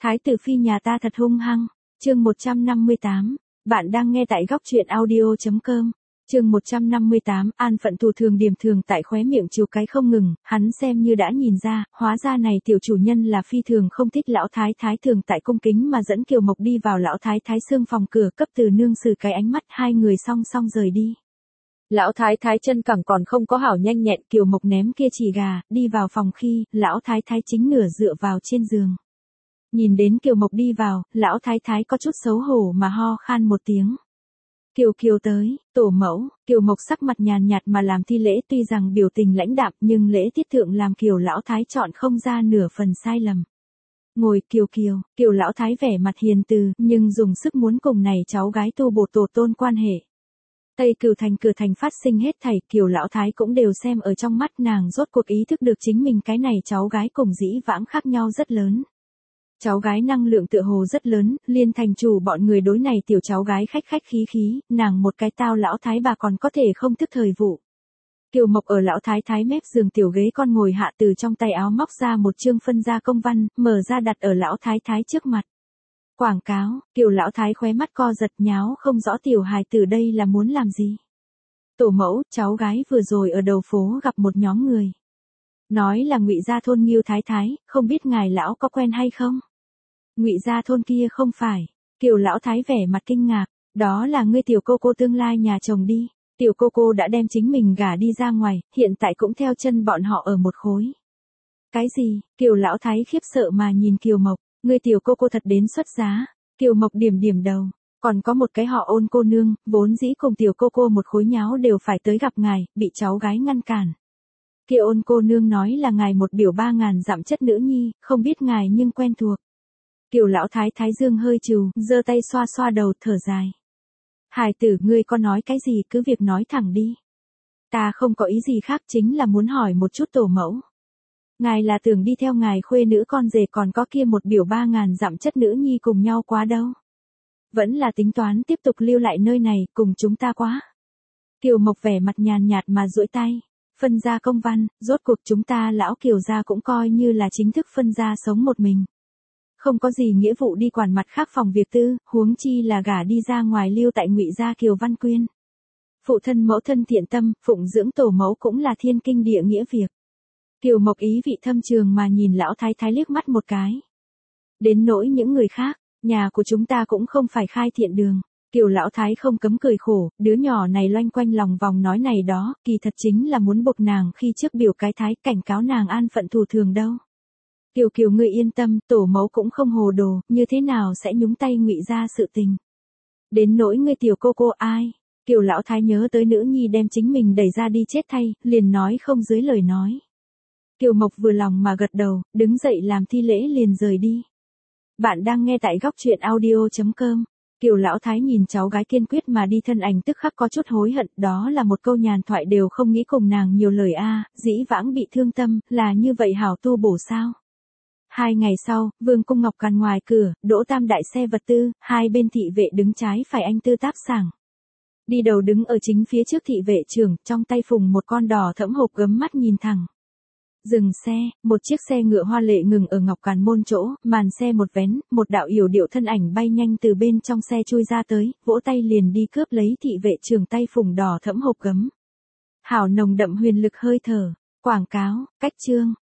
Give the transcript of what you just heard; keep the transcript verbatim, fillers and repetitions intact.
Thái tử phi nhà ta thật hung hăng. Chương một trăm năm mươi tám. Bạn đang nghe tại góc truyện audio chấm com. Chương một trăm năm mươi tám, An Phận Thủ thường điểm thường tại khóe miệng chiều cái không ngừng, hắn xem như đã nhìn ra, hóa ra này tiểu chủ nhân là phi thường không thích lão thái thái thường tại cung kính mà dẫn Kiều Mộc đi vào lão thái thái xương phòng cửa, cấp từ nương sử cái ánh mắt, hai người song song rời đi. Lão thái thái chân cẳng còn không có hảo nhanh nhẹn, Kiều Mộc ném kia chỉ gà, đi vào phòng khi, lão thái thái chính nửa dựa vào trên giường. Nhìn đến Kiều Mộc đi vào, lão thái thái có chút xấu hổ mà ho khan một tiếng. Kiều Kiều tới, tổ mẫu. Kiều Mộc sắc mặt nhàn nhạt mà làm thi lễ, tuy rằng biểu tình lãnh đạm nhưng lễ tiết thượng làm Kiều lão thái chọn không ra nửa phần sai lầm. Ngồi Kiều Kiều, Kiều lão thái vẻ mặt hiền từ, nhưng dùng sức muốn cùng này cháu gái tu bổ tổ tôn quan hệ. Tây Cửu Thành cửa thành phát sinh hết thảy, Kiều lão thái cũng đều xem ở trong mắt, nàng rốt cuộc ý thức được chính mình cái này cháu gái cùng dĩ vãng khác nhau rất lớn. Cháu gái năng lượng tựa hồ rất lớn, liên thành chủ bọn người đối này tiểu cháu gái khách khách khí khí, nàng một cái tao lão thái bà còn có thể không thức thời vụ. Kiều Mộc ở lão thái thái mép giường tiểu ghế con ngồi hạ, từ trong tay áo móc ra một chương phân gia công văn, mở ra đặt ở lão thái thái trước mặt. Quảng cáo. Kiều lão thái khóe mắt co giật, nháo không rõ tiểu hài tử đây là muốn làm gì. Tổ mẫu, cháu gái vừa rồi ở đầu phố gặp một nhóm người. Nói là Ngụy gia thôn Ngưu thái thái, không biết ngài lão có quen hay không? Ngụy gia thôn kia không phải. Kiều lão thái vẻ mặt kinh ngạc, đó là ngươi tiểu cô cô tương lai nhà chồng đi. Tiểu cô cô đã đem chính mình gả đi ra ngoài, hiện tại cũng theo chân bọn họ ở một khối. Cái gì? Kiều lão thái khiếp sợ mà nhìn Kiều Mộc, ngươi tiểu cô cô thật đến xuất giá. Kiều Mộc điểm điểm đầu, còn có một cái họ Ôn cô nương, vốn dĩ cùng tiểu cô cô một khối nháo đều phải tới gặp ngài, bị cháu gái ngăn cản. Kia Ôn cô nương nói là ngài một biểu ba ngàn dặm chất nữ nhi, không biết ngài nhưng quen thuộc. Kiều lão thái thái dương hơi trừ, giơ tay xoa xoa đầu, thở dài. Hài tử, ngươi có nói cái gì cứ việc nói thẳng đi. Ta không có ý gì khác, chính là muốn hỏi một chút tổ mẫu. Ngài là tưởng đi theo ngài khuê nữ con rể còn có kia một biểu ba ngàn dặm chất nữ nhi cùng nhau quá đâu. Vẫn là tính toán tiếp tục lưu lại nơi này cùng chúng ta quá. Kiều Mộc vẻ mặt nhàn nhạt mà duỗi tay. Phân gia công văn, rốt cuộc chúng ta lão Kiều gia cũng coi như là chính thức phân gia sống một mình. Không có gì nghĩa vụ đi quản mặt khác phòng việc tư, huống chi là gả đi ra ngoài lưu tại Ngụy gia Kiều Văn Quyên. Phụ thân mẫu thân thiện tâm, phụng dưỡng tổ mẫu cũng là thiên kinh địa nghĩa việc. Kiều Mộc ý vị thâm trường mà nhìn lão thái thái liếc mắt một cái. Đến nỗi những người khác, nhà của chúng ta cũng không phải khai thiện đường. Kiều lão thái không cấm cười khổ, đứa nhỏ này loanh quanh lòng vòng nói này đó, kỳ thật chính là muốn buộc nàng khi trước biểu cái thái, cảnh cáo nàng an phận thủ thường đâu. Kiều Kiều ngươi yên tâm, tổ mẫu cũng không hồ đồ, như thế nào sẽ nhúng tay Ngụy gia sự tình. Đến nỗi ngươi tiểu cô cô ai? Kiều lão thái nhớ tới nữ nhi đem chính mình đẩy ra đi chết thay, liền nói không dưới lời nói. Kiều Mộc vừa lòng mà gật đầu, đứng dậy làm thi lễ liền rời đi. Bạn đang nghe tại góc truyện audio chấm com. Kiều lão thái nhìn cháu gái kiên quyết mà đi thân ảnh tức khắc có chút hối hận, đó là một câu nhàn thoại đều không nghĩ cùng nàng nhiều lời a, dĩ vãng bị thương tâm, là như vậy hảo tu bổ sao? Hai ngày sau, Vương cung Ngọc Càn ngoài cửa, đỗ tam đại xe vật tư, hai bên thị vệ đứng trái phải anh tư tác sảng. Đi đầu đứng ở chính phía trước thị vệ trưởng, trong tay phùng một con đỏ thẫm hộp gấm mắt nhìn thẳng. Dừng xe, một chiếc xe ngựa hoa lệ ngừng ở Ngọc Càn môn chỗ, màn xe một vén, một đạo yểu điệu thân ảnh bay nhanh từ bên trong xe chui ra tới, vỗ tay liền đi cướp lấy thị vệ trưởng tay phùng đỏ thẫm hộp gấm. Hảo nồng đậm huyền lực hơi thở, quảng cáo, cách chương.